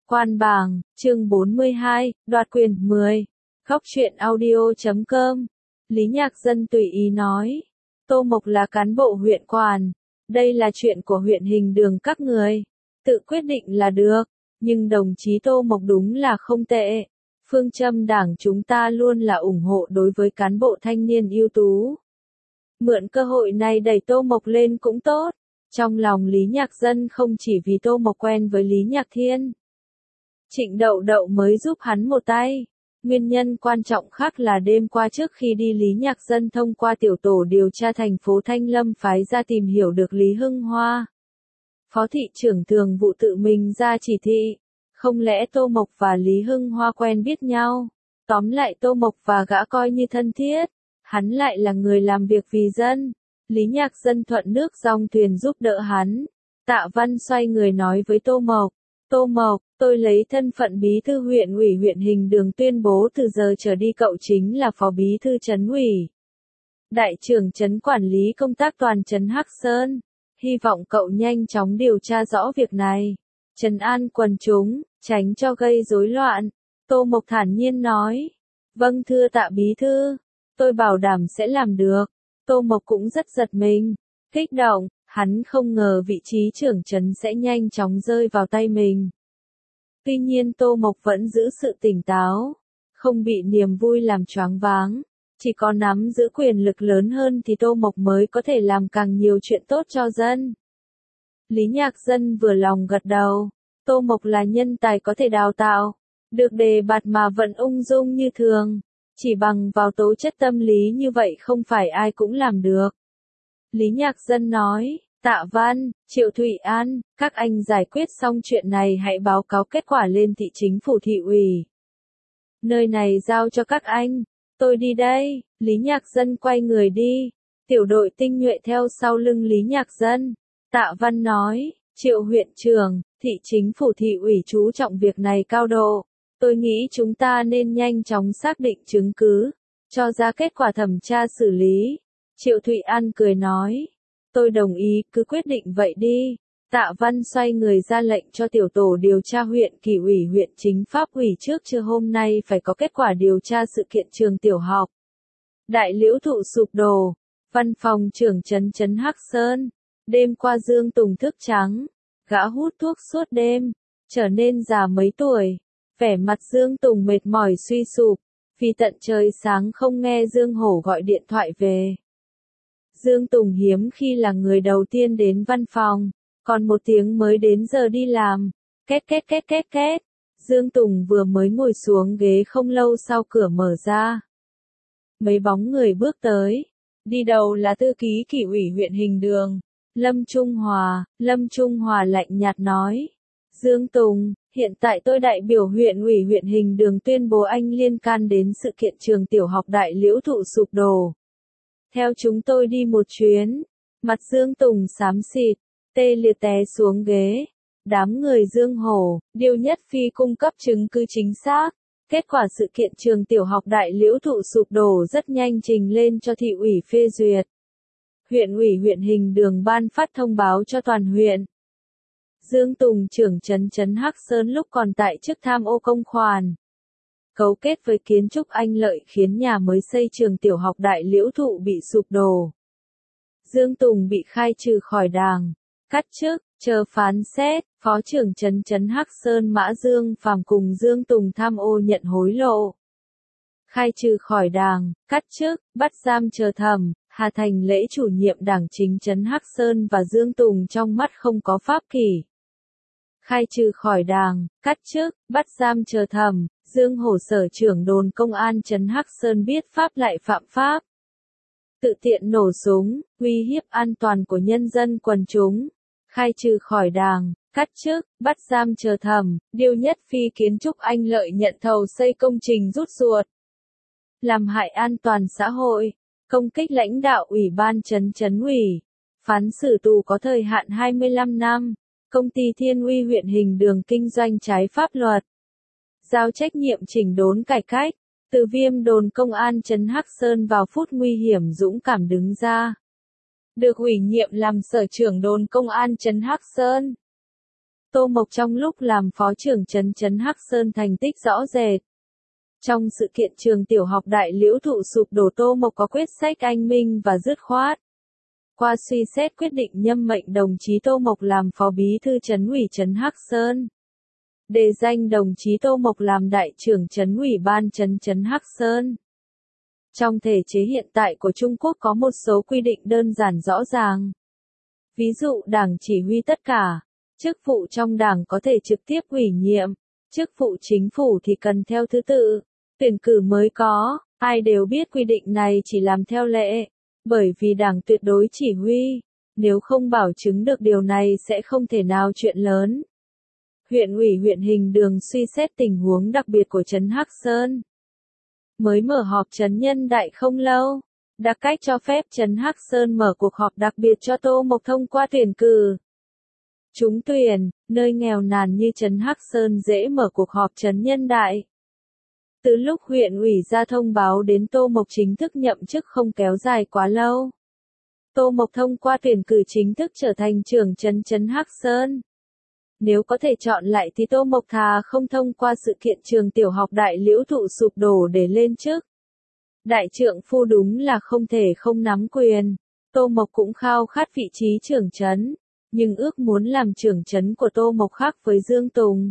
Quan Bàng, chương 42, đoạt quyền 10. Góc truyện audio.com. Lý Nhạc Dân tùy ý nói. Tô Mộc là cán bộ huyện Quản. Đây là chuyện của huyện Hình Đường các người. Tự quyết định là được. Nhưng đồng chí Tô Mộc đúng là không tệ. Phương châm đảng chúng ta luôn là ủng hộ đối với cán bộ thanh niên ưu tú. Mượn cơ hội này đẩy Tô Mộc lên cũng tốt. Trong lòng Lý Nhạc Dân không chỉ vì Tô Mộc quen với Lý Nhạc Thiên. Trịnh Đậu Đậu mới giúp hắn một tay. Nguyên nhân quan trọng khác là đêm qua trước khi đi Lý Nhạc Dân thông qua tiểu tổ điều tra thành phố Thanh Lâm phái ra tìm hiểu được Lý Hưng Hoa. Phó thị trưởng thường vụ tự mình ra chỉ thị. Không lẽ Tô Mộc và Lý Hưng Hoa quen biết nhau? Tóm lại Tô Mộc và gã coi như thân thiết. Hắn lại là người làm việc vì dân. Lý Nhạc Dân thuận nước dòng thuyền giúp đỡ hắn. Tạ Văn xoay người nói với Tô Mộc. Tô Mộc, tôi lấy thân phận bí thư huyện ủy huyện Hình Đường tuyên bố từ giờ trở đi cậu chính là phó bí thư trấn ủy. Đại trưởng trấn quản lý công tác toàn trấn Hắc Sơn. Hy vọng cậu nhanh chóng điều tra rõ việc này. Trấn an quần chúng, tránh cho gây rối loạn. Tô Mộc thản nhiên nói. Vâng thưa Tạ bí thư. Tôi bảo đảm sẽ làm được. Tô Mộc cũng rất giật mình. Kích động, hắn không ngờ vị trí trưởng trấn sẽ nhanh chóng rơi vào tay mình. Tuy nhiên Tô Mộc vẫn giữ sự tỉnh táo. Không bị niềm vui làm choáng váng. Chỉ có nắm giữ quyền lực lớn hơn thì Tô Mộc mới có thể làm càng nhiều chuyện tốt cho dân. Lý Nhạc Dân vừa lòng gật đầu. Tô Mộc là nhân tài có thể đào tạo. Được đề bạt mà vẫn ung dung như thường. Chỉ bằng vào tố chất tâm lý như vậy không phải ai cũng làm được. Lý Nhạc Dân nói, Tạ Văn, Triệu Thụy An, các anh giải quyết xong chuyện này hãy báo cáo kết quả lên thị chính phủ thị ủy. Nơi này giao cho các anh, tôi đi đây. Lý Nhạc Dân quay người đi. Tiểu đội tinh nhuệ theo sau lưng Lý Nhạc Dân. Tạ Văn nói, Triệu huyện trưởng, thị chính phủ thị ủy chú trọng việc này cao độ. Tôi nghĩ chúng ta nên nhanh chóng xác định chứng cứ, cho ra kết quả thẩm tra xử lý. Triệu Thụy An cười nói, tôi đồng ý, cứ quyết định vậy đi. Tạ Văn xoay người ra lệnh cho tiểu tổ điều tra huyện Kỷ ủy huyện chính pháp ủy trước trưa hôm nay phải có kết quả điều tra sự kiện trường tiểu học. Đại liễu thụ sụp đổ, văn phòng trưởng trấn Hắc Sơn. Đêm qua Dương Tùng thức trắng, gã hút thuốc suốt đêm, trở nên già mấy tuổi. Vẻ mặt Dương Tùng mệt mỏi suy sụp, vì tận trời sáng không nghe Dương Hổ gọi điện thoại về. Dương Tùng hiếm khi là người đầu tiên đến văn phòng, còn 1 tiếng mới đến giờ đi làm. Két két két két két. Dương Tùng vừa mới ngồi xuống ghế không lâu sau cửa mở ra. Mấy bóng người bước tới. Đi đầu là thư ký Kỷ ủy huyện Hình Đường, Lâm Trung Hòa. Lâm Trung Hòa lạnh nhạt nói. Dương Tùng, hiện tại tôi đại biểu huyện ủy huyện Hình Đường tuyên bố anh liên can đến sự kiện trường tiểu học Đại Liễu thụ sụp đổ. Theo chúng tôi đi một chuyến. Mặt Dương Tùng xám xịt, tê liệt té xuống ghế. Đám người Dương Hổ, Điêu Nhất Phi cung cấp chứng cứ chính xác. Kết quả sự kiện trường tiểu học Đại Liễu thụ sụp đổ rất nhanh trình lên cho thị ủy phê duyệt. Huyện ủy huyện Hình Đường ban phát thông báo cho toàn huyện. Dương Tùng trưởng trấn Hắc Sơn lúc còn tại chức tham ô công khoản. Cấu kết với kiến trúc Anh Lợi khiến nhà mới xây trường tiểu học Đại Liễu thụ bị sụp đổ. Dương Tùng bị khai trừ khỏi đảng, cắt chức, chờ phán xét. Phó trưởng trấn Hắc Sơn Mã Dương Phàm cùng Dương Tùng tham ô nhận hối lộ. Khai trừ khỏi đảng, cắt chức, bắt giam chờ thẩm. Hà Thành Lễ chủ nhiệm đảng chính trấn Hắc Sơn và Dương Tùng trong mắt không có pháp kỷ. Khai trừ khỏi đảng, cắt chức, bắt giam chờ thẩm. Dương Hổ sở trưởng đồn công an trấn Hắc Sơn biết pháp lại phạm pháp. Tự tiện nổ súng, uy hiếp an toàn của nhân dân quần chúng. Khai trừ khỏi đảng, cắt chức, bắt giam chờ thẩm. Điêu Nhất Phi kiến trúc Anh Lợi nhận thầu xây công trình rút ruột. Làm hại an toàn xã hội. Công kích lãnh đạo ủy ban trấn ủy. Phán xử tù có thời hạn 25 năm. Công ty Thiên Uy huyện Hình Đường kinh doanh trái pháp luật. Giao trách nhiệm chỉnh đốn cải cách. Từ Viêm đồn công an trấn Hắc Sơn vào phút nguy hiểm dũng cảm đứng ra. Được ủy nhiệm làm sở trưởng đồn công an trấn Hắc Sơn. Tô Mộc trong lúc làm phó trưởng trấn Hắc Sơn thành tích rõ rệt. Trong sự kiện trường tiểu học Đại Liễu Thụ sụp đổ, Tô Mộc có quyết sách anh minh và dứt khoát. Qua suy xét quyết định nhâm mệnh đồng chí Tô Mộc làm phó bí thư trấn ủy trấn Hắc Sơn. Đề danh đồng chí Tô Mộc làm đại trưởng trấn ủy ban trấn Hắc Sơn. Trong thể chế hiện tại của Trung Quốc có một số quy định đơn giản rõ ràng. Ví dụ Đảng chỉ huy tất cả, chức vụ trong Đảng có thể trực tiếp ủy nhiệm, chức vụ chính phủ thì cần theo thứ tự, tuyển cử mới có, ai đều biết quy định này chỉ làm theo lệ, bởi vì Đảng tuyệt đối chỉ huy, nếu không bảo chứng được điều này sẽ không thể nào chuyện lớn. Huyện ủy huyện Hình Đường suy xét tình huống đặc biệt của trấn Hắc Sơn. Mới mở họp trấn Nhân Đại không lâu, đặc cách cho phép trấn Hắc Sơn mở cuộc họp đặc biệt cho Tô Mộc thông qua tuyển cử. Trúng tuyển, nơi nghèo nàn như trấn Hắc Sơn dễ mở cuộc họp trấn Nhân Đại. Từ lúc huyện ủy ra thông báo đến Tô Mộc chính thức nhậm chức không kéo dài quá lâu. Tô Mộc thông qua tuyển cử chính thức trở thành trưởng trấn Hắc Sơn. Nếu có thể chọn lại thì Tô Mộc thà không thông qua sự kiện trường tiểu học Đại Liễu Thụ sụp đổ để lên chức. Đại trượng phu đúng là không thể không nắm quyền. Tô Mộc cũng khao khát vị trí trưởng trấn, nhưng ước muốn làm trưởng trấn của Tô Mộc khác với Dương Tùng.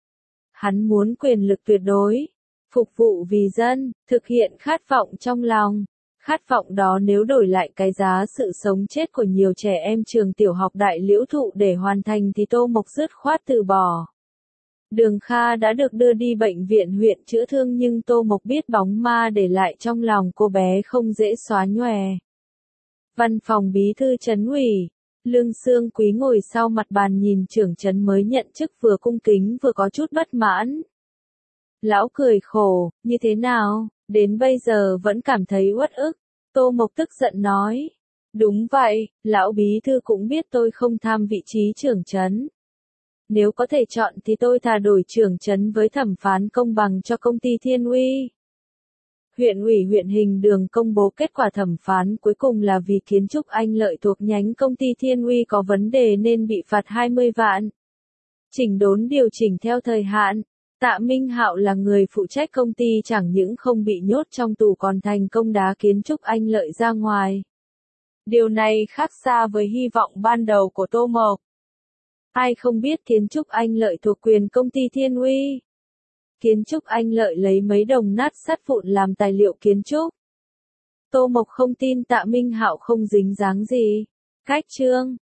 Hắn muốn quyền lực tuyệt đối, phục vụ vì dân, thực hiện khát vọng trong lòng. Khát vọng đó nếu đổi lại cái giá sự sống chết của nhiều trẻ em trường tiểu học Đại Liễu Thụ để hoàn thành thì Tô Mộc dứt khoát từ bỏ. Đường Kha đã được đưa đi bệnh viện huyện chữa thương nhưng Tô Mộc biết bóng ma để lại trong lòng cô bé không dễ xóa nhòe. Văn phòng bí thư trấn ủy, Lương Sương Quý ngồi sau mặt bàn nhìn trưởng trấn mới nhận chức vừa cung kính vừa có chút bất mãn. Lão cười khổ, như thế nào, đến bây giờ vẫn cảm thấy uất ức. Tô Mộc tức giận nói. Đúng vậy, lão bí thư cũng biết tôi không tham vị trí trưởng trấn. Nếu có thể chọn thì tôi thà đổi trưởng trấn với thẩm phán công bằng cho công ty Thiên Uy. Huyện ủy huyện Hình Đường công bố kết quả thẩm phán cuối cùng là vì Kiến trúc Anh Lợi thuộc nhánh công ty Thiên Uy có vấn đề nên bị phạt 20 vạn. Chỉnh đốn điều chỉnh theo thời hạn. Tạ Minh Hạo là người phụ trách công ty chẳng những không bị nhốt trong tù còn thành công đá Kiến trúc Anh Lợi ra ngoài. Điều này khác xa với hy vọng ban đầu của Tô Mộc. Ai không biết Kiến trúc Anh Lợi thuộc quyền công ty Thiên Uy. Kiến trúc Anh Lợi lấy mấy đồng nát sắt vụn làm tài liệu kiến trúc. Tô Mộc không tin Tạ Minh Hạo không dính dáng gì. Cách chương